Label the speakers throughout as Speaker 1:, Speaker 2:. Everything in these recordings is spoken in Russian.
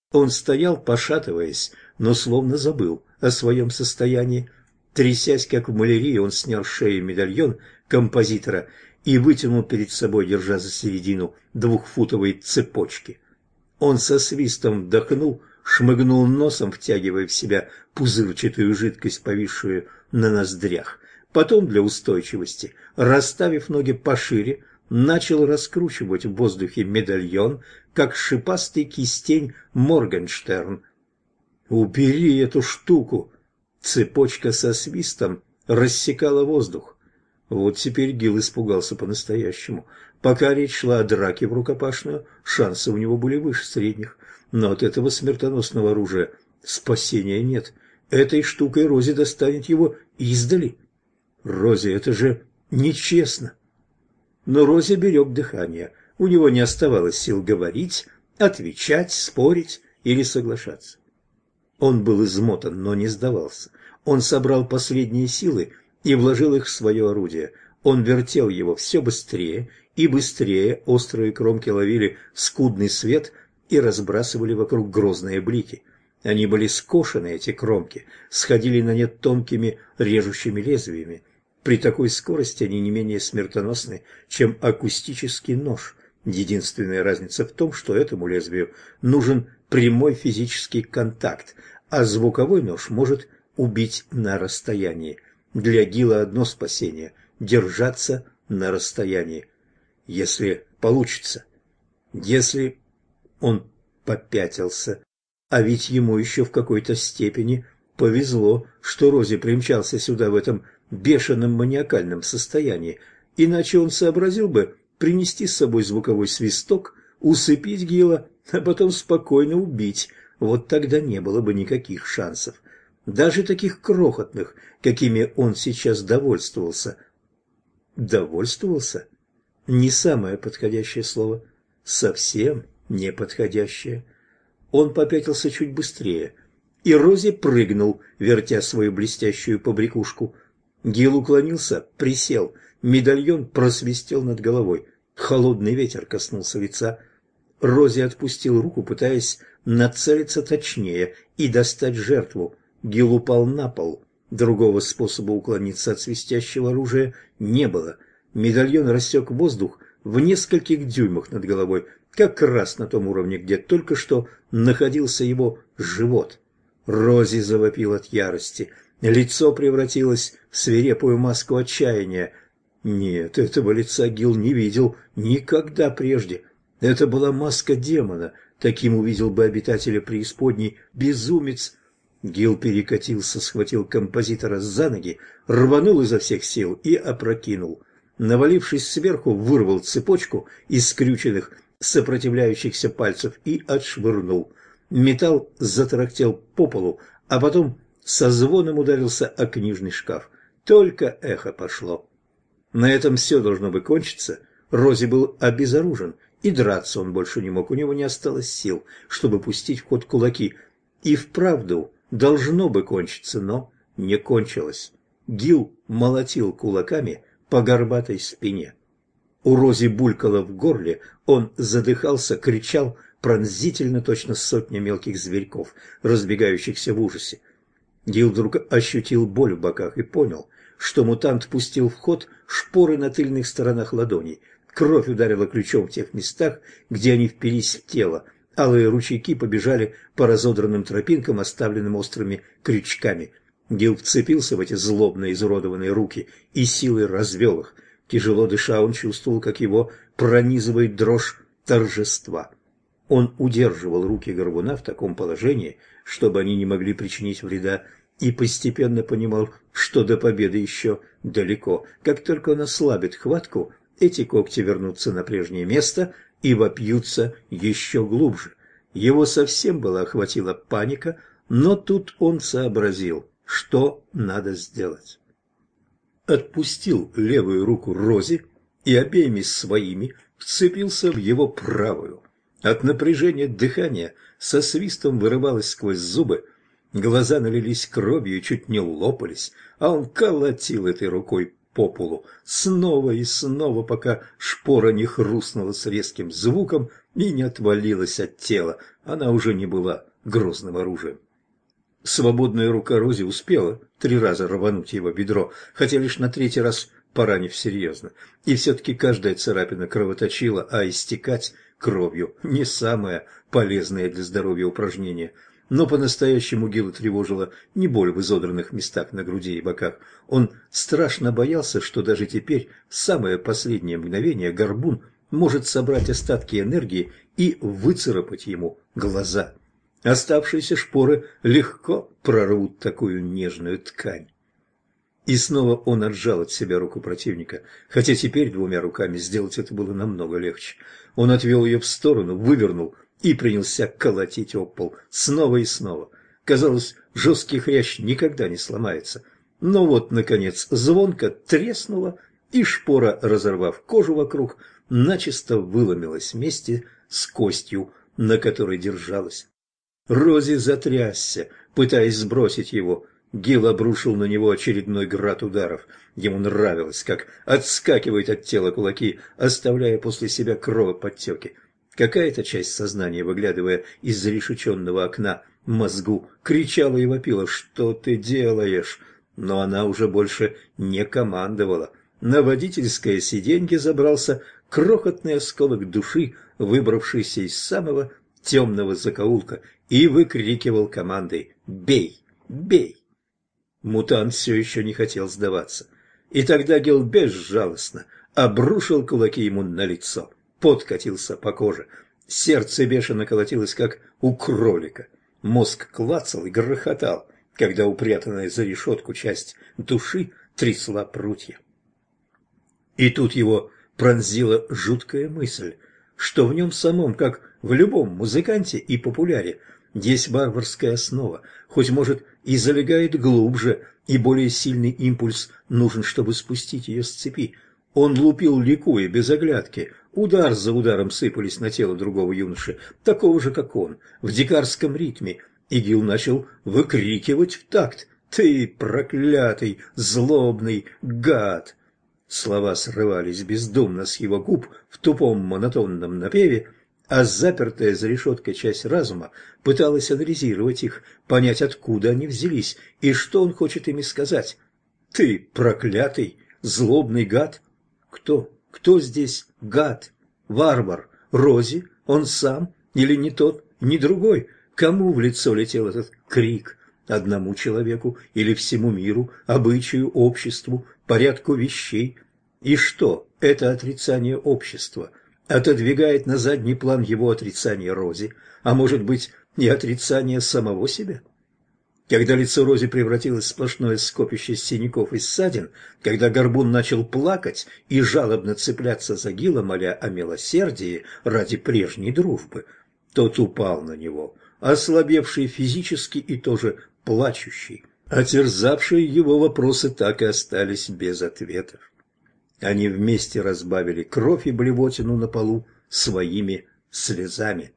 Speaker 1: Он стоял, пошатываясь, но словно забыл о своем состоянии. Трясясь, как в малярии, он снял с шеи медальон композитора и вытянул перед собой, держа за середину двухфутовой цепочки. Он со свистом вдохнул, шмыгнул носом, втягивая в себя пузырчатую жидкость, повисшую на ноздрях. Потом, для устойчивости, расставив ноги пошире, начал раскручивать в воздухе медальон, как шипастый кистень Моргенштерн. «Убери эту штуку!» Цепочка со свистом рассекала воздух. Вот теперь Гил испугался по-настоящему. Пока речь шла о драке в рукопашную, шансы у него были выше средних. Но от этого смертоносного оружия спасения нет. Этой штукой Рози достанет его издали. Рози, это же нечестно. Но Рози берег дыхание. У него не оставалось сил говорить, отвечать, спорить или соглашаться. Он был измотан, но не сдавался. Он собрал последние силы и вложил их в свое орудие. Он вертел его все быстрее и быстрее. Острые кромки ловили скудный свет и разбрасывали вокруг грозные блики. Они были скошены, эти кромки, сходили на нет тонкими режущими лезвиями. При такой скорости они не менее смертоносны, чем акустический нож. Единственная разница в том, что этому лезвию нужен прямой физический контакт, а звуковой нож может убить на расстоянии. Для Гила одно спасение – держаться на расстоянии. Если получится. Если он попятился. А ведь ему еще в какой-то степени повезло, что Рози примчался сюда в этом бешеном маниакальном состоянии, иначе он сообразил бы принести с собой звуковой свисток, усыпить Гила, а потом спокойно убить. Вот тогда не было бы никаких шансов. Даже таких крохотных, какими он сейчас довольствовался. Довольствовался? Не самое подходящее слово. Совсем неподходящее. Он попятился чуть быстрее, и Рози прыгнул, вертя свою блестящую побрякушку. Гил уклонился, присел, медальон просвистел над головой. Холодный ветер коснулся лица. Рози отпустил руку, пытаясь нацелиться точнее и достать жертву. Гил упал на пол. Другого способа уклониться от свистящего оружия не было. Медальон рассек воздух в нескольких дюймах над головой, как раз на том уровне, где только что находился его живот. Рози завопил от ярости. Лицо превратилось в свирепую маску отчаяния. Нет, этого лица Гил не видел никогда прежде. Это была маска демона. Таким увидел бы обитателя преисподней безумец. Гил перекатился, схватил композитора за ноги, рванул изо всех сил и опрокинул. Навалившись сверху, вырвал цепочку из скрюченных, сопротивляющихся пальцев и отшвырнул. Металл затарахтел по полу, а потом со звоном ударился о книжный шкаф. Только эхо пошло. На этом все должно бы кончиться. Рози был обезоружен, и драться он больше не мог. У него не осталось сил, чтобы пустить в ход кулаки. И вправду должно бы кончиться, но не кончилось. Гил молотил кулаками по горбатой спине. У Рози булькало в горле, он задыхался, кричал пронзительно, точно сотня мелких зверьков, разбегающихся в ужасе. Гил вдруг ощутил боль в боках и понял, что мутант пустил в ход шпоры на тыльных сторонах ладоней. Кровь ударила ключом в тех местах, где они впились в тело. Алые ручейки побежали по разодранным тропинкам, оставленным острыми крючками. Гил вцепился в эти злобно изуродованные руки и силой развел их. Тяжело дыша, он чувствовал, как его пронизывает дрожь торжества. Он удерживал руки горбуна в таком положении, чтобы они не могли причинить вреда, и постепенно понимал, что до победы еще далеко. Как только он ослабит хватку, эти когти вернутся на прежнее место и вопьются еще глубже. Его совсем было охватила паника, но тут он сообразил, что надо сделать. Отпустил левую руку Рози и обеими своими вцепился в его правую. От напряжения дыхания со свистом вырывалось сквозь зубы, глаза налились кровью и чуть не лопались, а он колотил этой рукой по полу снова и снова, пока шпора не хрустнула с резким звуком и не отвалилась от тела, она уже не была грозным оружием. Свободная рука Рози успела 3 раза рвануть его бедро, хотя лишь на 3-й раз поранив серьезно. И все-таки каждая царапина кровоточила, а истекать кровью – не самое полезное для здоровья упражнение. Но по-настоящему Гилла тревожила не боль в изодранных местах на груди и боках. Он страшно боялся, что даже теперь, в самое последнее мгновение, горбун может собрать остатки энергии и выцарапать ему глаза. Оставшиеся шпоры легко прорвут такую нежную ткань. И снова он отжал от себя руку противника, хотя теперь 2 руками сделать это было намного легче. Он отвел ее в сторону, вывернул и принялся колотить об пол снова и снова. Казалось, жесткий хрящ никогда не сломается. Но вот, наконец, звонко треснуло, и шпора, разорвав кожу вокруг, начисто выломилась вместе с костью, на которой держалась. Рози затрясся, пытаясь сбросить его. Гил обрушил на него очередной град ударов. Ему нравилось, как отскакивают от тела кулаки, оставляя после себя кровоподтеки. Какая-то часть сознания, выглядывая из зарешеченного окна мозгу, кричала и вопила: «Что ты делаешь?» Но она уже больше не командовала. На водительское сиденье забрался крохотный осколок души, выбравшийся из самого темного закоулка, и выкрикивал командой: «Бей! Бей!». Мутант все еще не хотел сдаваться. И тогда Гил безжалостно обрушил кулаки ему на лицо. Пот катился по коже. Сердце бешено колотилось, как у кролика. Мозг клацал и грохотал, когда упрятанная за решетку часть души трясла прутья. И тут его пронзила жуткая мысль, что в нем самом, как в любом музыканте и популяре, есть варварская основа, хоть, может, и залегает глубже, и более сильный импульс нужен, чтобы спустить ее с цепи. Он лупил, ликуя, без оглядки. Удар за ударом сыпались на тело другого юноши, такого же, как он, в дикарском ритме, и Гил начал выкрикивать в такт: «Ты проклятый, злобный гад!». Слова срывались бездумно с его губ в тупом монотонном напеве, а запертая за решеткой часть разума пыталась анализировать их, понять, откуда они взялись и что он хочет ими сказать. «Ты проклятый, злобный гад». Кто? Кто здесь гад? Варвар? Рози? Он сам? Или ни тот, ни другой? Кому в лицо летел этот крик? Одному человеку или всему миру, обычаю, обществу, порядку вещей? И что это отрицание общества отодвигает на задний план его отрицание Рози, а может быть и отрицание самого себя? Когда лицо Рози превратилось в сплошное скопище синяков и ссадин, когда горбун начал плакать и жалобно цепляться за Гила, моля о милосердии ради прежней дружбы, тот упал на него, ослабевший физически и тоже плачущий, а терзавшие его вопросы так и остались без ответов. Они вместе разбавили кровь и блевотину на полу своими слезами.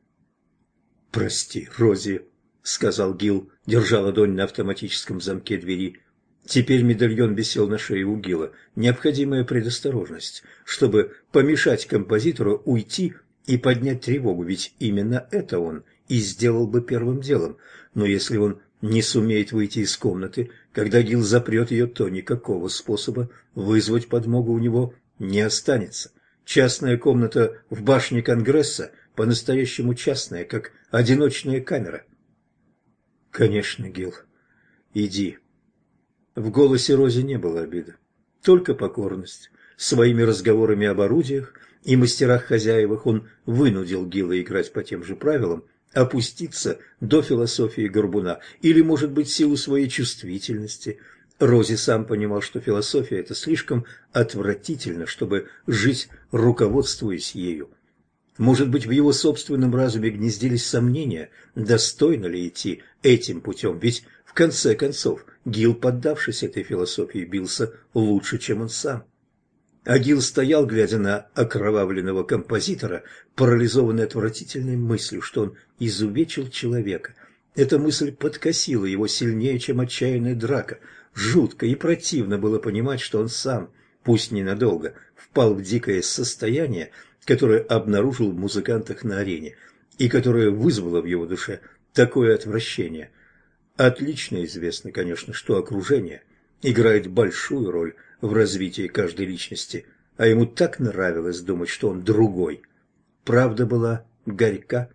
Speaker 1: «Прости, Рози», — сказал Гил, держа ладонь на автоматическом замке двери. Теперь медальон висел на шее у Гила. Необходимая предосторожность, чтобы помешать композитору уйти и поднять тревогу, ведь именно это он и сделал бы первым делом. Но если он не сумеет выйти из комнаты, когда Гил запрет ее, то никакого способа вызвать подмогу у него не останется. Частная комната в башне Конгресса по-настоящему частная, как одиночная камера. «Конечно, Гил, иди». В голосе Рози не было обиды, только покорность. Своими разговорами об орудиях и мастерах-хозяевах он вынудил Гила играть по тем же правилам, опуститься до философии горбуна, или, может быть, в силу своей чувствительности. Рози сам понимал, что философия – это слишком отвратительно, чтобы жить, руководствуясь ею. Может быть, в его собственном разуме гнездились сомнения, достойно ли идти этим путем, ведь, в конце концов, Гил, поддавшись этой философии, бился лучше, чем он сам. А Гил стоял, глядя на окровавленного композитора, парализованный отвратительной мыслью, что он изувечил человека. Эта мысль подкосила его сильнее, чем отчаянная драка. Жутко и противно было понимать, что он сам, пусть ненадолго, впал в дикое состояние, которое обнаружил в музыкантах на арене. и которое вызвало в его душе такое отвращение. Отлично известно, конечно, что окружение играет большую роль в развитии каждой личности, а ему так нравилось думать, что он другой. Правда была горька.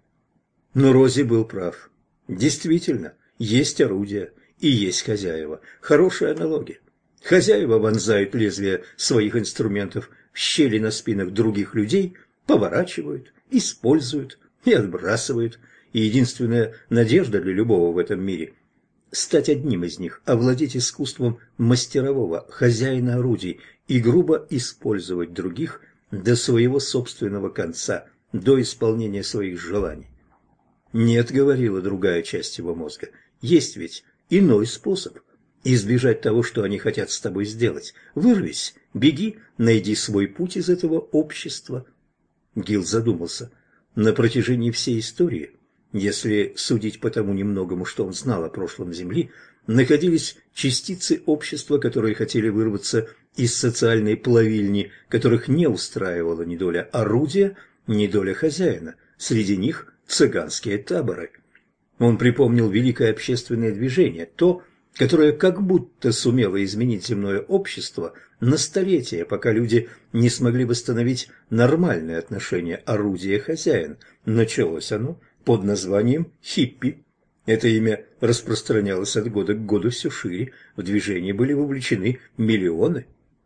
Speaker 1: Но Рози был прав. Действительно, есть орудия и есть хозяева. Хорошая аналогия. Хозяева вонзают лезвия своих инструментов в щели на спинах других людей, поворачивают, используют и отбрасывают. И единственная надежда для любого в этом мире – стать одним из них, овладеть искусством мастерового, хозяина орудий и грубо использовать других до своего собственного конца, до исполнения своих желаний. «Нет», — говорила другая часть его мозга, — «есть ведь иной способ избежать того, что они хотят с тобой сделать. Вырвись, беги, найди свой путь из этого общества». Гил задумался. На протяжении всей истории, если судить по тому немногому, что он знал о прошлом Земли, находились частицы общества, которые хотели вырваться из социальной плавильни, которых не устраивала ни доля орудия, ни доля хозяина. Среди них цыганские таборы. Он припомнил великое общественное движение, то, которое как будто сумело изменить земное общество на столетия, пока люди не смогли восстановить нормальные отношения орудие-хозяин. Началось оно под названием «хиппи». Это имя распространялось от года к году все шире, в движение были вовлечены миллионы.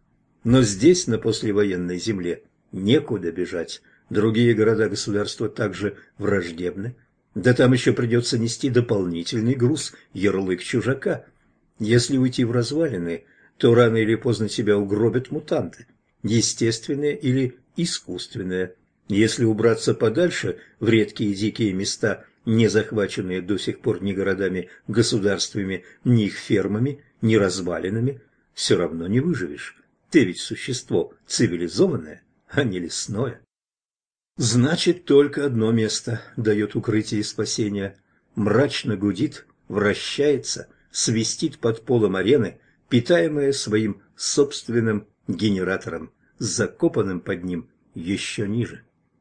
Speaker 1: Но здесь, на послевоенной земле, некуда бежать. Другие города-государства также враждебны. Да там еще придется нести дополнительный груз, ярлык чужака. Если уйти в развалины, то рано или поздно тебя угробят мутанты, естественные или искусственные. Если убраться подальше в редкие дикие места, не захваченные до сих пор ни городами-государствами, ни их фермами, ни развалинами, все равно не выживешь. Ты ведь существо цивилизованное, а не лесное. Значит, только одно место дает укрытие и спасение. Мрачно гудит, вращается, свистит под полом арены, питаемое своим собственным генератором, закопанным под ним еще ниже.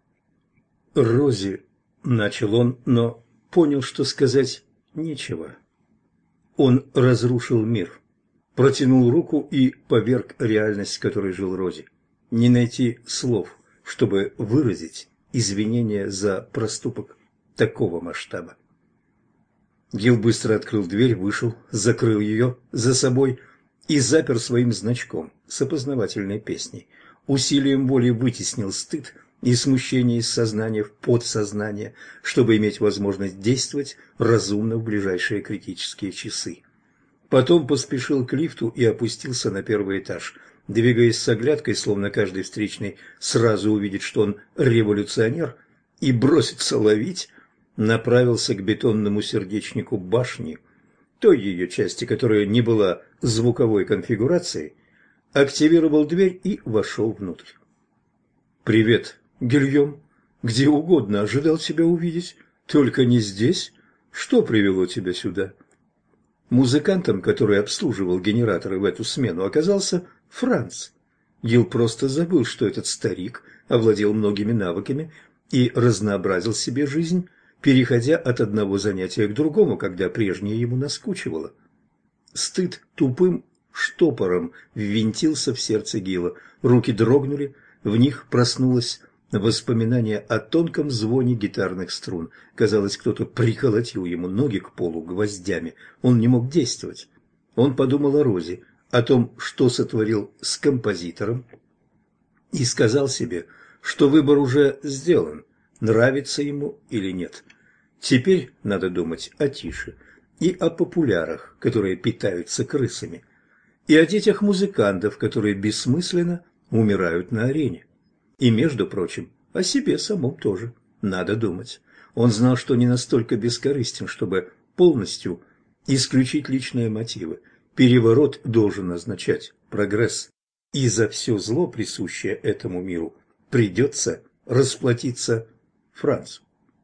Speaker 1: «Рози», — начал он, но понял, что сказать нечего. Он разрушил мир, протянул руку и поверг реальность, в которой жил Рози. Не найти слов, чтобы выразить извинения за проступок такого масштаба. Гил быстро открыл дверь, вышел, закрыл ее за собой и запер своим значком с опознавательной песней. Усилием воли вытеснил стыд и смущение из сознания в подсознание, чтобы иметь возможность действовать разумно в ближайшие критические часы. Потом поспешил к лифту и опустился на первый этаж, двигаясь с оглядкой, словно каждый встречный сразу увидит, что он революционер, и бросится ловить, направился к бетонному сердечнику башни, той ее части, которая не была звуковой конфигурацией, активировал дверь и вошел внутрь. «Привет, Гильем. Где угодно ожидал тебя увидеть, только не здесь. Что привело тебя сюда?» Музыкантом, который обслуживал генераторы в эту смену, оказался Франц. Гил просто забыл, что этот старик овладел многими навыками и разнообразил себе жизнь, переходя от одного занятия к другому, когда прежнее ему наскучивало. Стыд тупым штопором ввинтился в сердце Гила. Руки дрогнули, в них проснулось воспоминание о тонком звоне гитарных струн. Казалось, кто-то приколотил ему ноги к полу гвоздями. Он не мог действовать. Он подумал о Розе, о том, что сотворил с композитором, и сказал себе, что выбор уже сделан, нравится ему или нет. Теперь надо думать о тише и о популярах, которые питаются крысами, и о детях музыкантов, которые бессмысленно умирают на арене. И, между прочим, о себе самом тоже надо думать. Он знал, что не настолько бескорыстен, чтобы полностью исключить личные мотивы. Переворот должен означать прогресс. И за все зло, присущее этому миру, придется расплатиться Францу.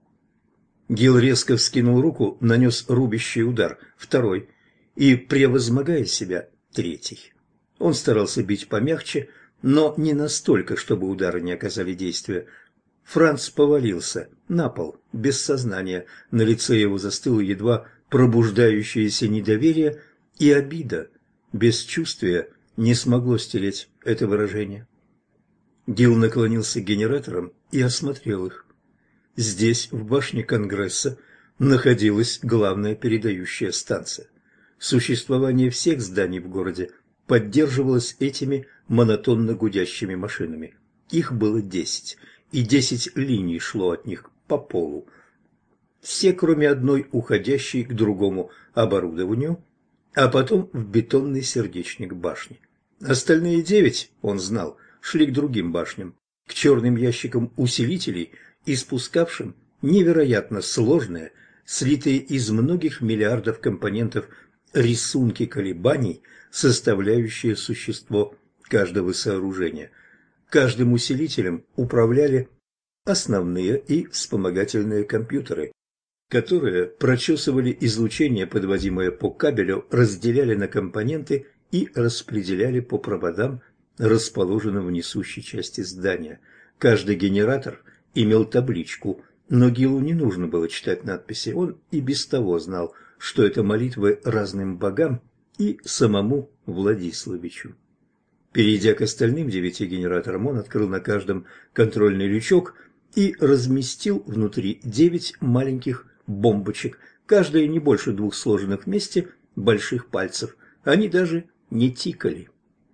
Speaker 1: Гил резко вскинул руку, нанес рубящий удар, второй, и, превозмогая себя, третий. Он старался бить помягче, но не настолько, чтобы удары не оказали действия. Франц повалился на пол, без сознания. На лице его застыло едва пробуждающееся недоверие и обида. Бесчувствие не смогло стереть это выражение. Гил наклонился к генераторам и осмотрел их. Здесь, в башне Конгресса, находилась главная передающая станция. Существование всех зданий в городе поддерживалось этими монотонно гудящими машинами. Их было 10, и 10 линий шло от них по полу. Все, кроме одной, уходящей к другому оборудованию, а потом в бетонный сердечник башни. Остальные 9, он знал, шли к другим башням, к черным ящикам усилителей, испускавшим невероятно сложные, слитые из многих миллиардов компонентов рисунки колебаний, составляющие существо каждого сооружения. Каждым усилителем управляли основные и вспомогательные компьютеры, которые прочесывали излучение, подводимое по кабелю, разделяли на компоненты и распределяли по проводам, расположенным в несущей части здания. Каждый генератор имел табличку, но Гилу не нужно было читать надписи, он и без того знал, что это молитвы разным богам и самому Владиславичу. Перейдя к остальным 9 генераторам, он открыл на каждом контрольный лючок и разместил внутри 9 маленьких бомбочек, каждая не больше 2 сложенных вместе больших пальцев. Они даже не тикали.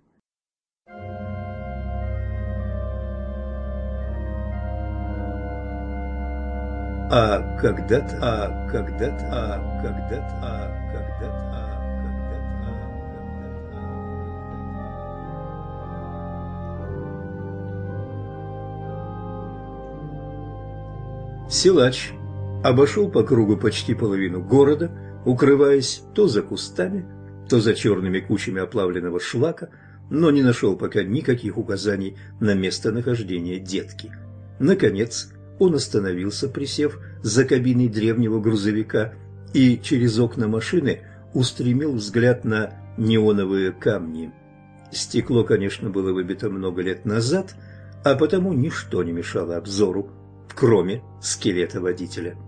Speaker 1: Силач обошел по кругу почти половину города, укрываясь то за кустами, то за черными кучами оплавленного шлака, но не нашел пока никаких указаний на местонахождение детки. Наконец, он остановился, присев за кабиной древнего грузовика, и через окна машины устремил взгляд на неоновые камни. Стекло, конечно, было выбито много лет назад, а потому ничто не мешало обзору, кроме скелета водителя.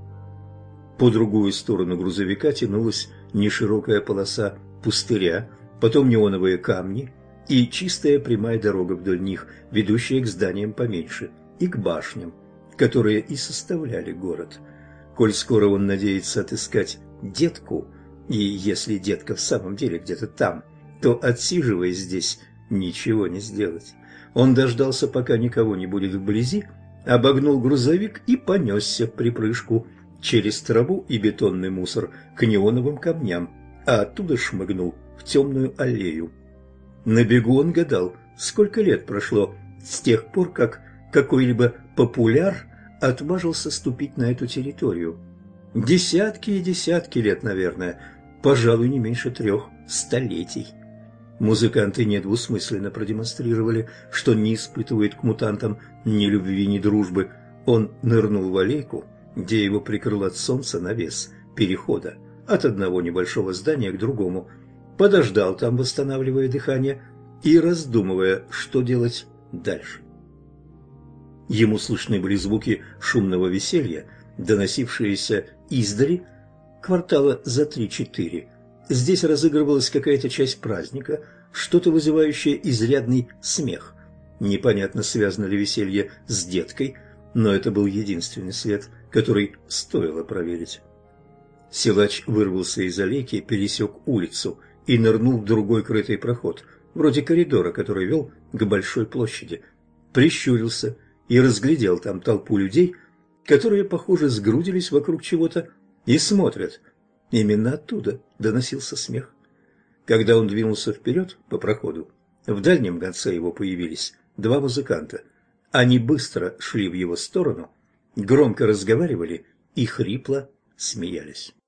Speaker 1: По другую сторону грузовика тянулась неширокая полоса пустыря, потом неоновые камни и чистая прямая дорога вдоль них, ведущая к зданиям поменьше и к башням, которые и составляли город. Коль скоро он надеется отыскать детку, и если детка в самом деле где-то там, то, отсиживаясь здесь, ничего не сделать. Он дождался, пока никого не будет вблизи, обогнул грузовик и понесся в припрыжку через траву и бетонный мусор к неоновым камням, а оттуда шмыгнул в темную аллею. На бегу он гадал, сколько лет прошло с тех пор, как какой-либо популяр отважился ступить на эту территорию. Десятки и десятки лет, наверное, пожалуй, не меньше 3 столетий. Музыканты недвусмысленно продемонстрировали, что не испытывает к мутантам ни любви, ни дружбы. Он нырнул в аллейку, где его прикрыл от солнца навес перехода от одного небольшого здания к другому, подождал там, восстанавливая дыхание и раздумывая, что делать дальше. Ему слышны были звуки шумного веселья, доносившиеся издали квартала за 3-4. Здесь разыгрывалась какая-то часть праздника, что-то вызывающее изрядный смех. Непонятно, связано ли веселье с деткой, но это был единственный след, который стоило проверить. Силач вырвался из аллейки, пересек улицу и нырнул в другой крытый проход, вроде коридора, который вел к большой площади. Прищурился и разглядел там толпу людей, которые, похоже, сгрудились вокруг чего-то и смотрят. Именно оттуда доносился смех. Когда он двинулся вперед по проходу, в дальнем конце его появились 2 музыканта. Они быстро шли в его сторону, громко разговаривали и хрипло смеялись.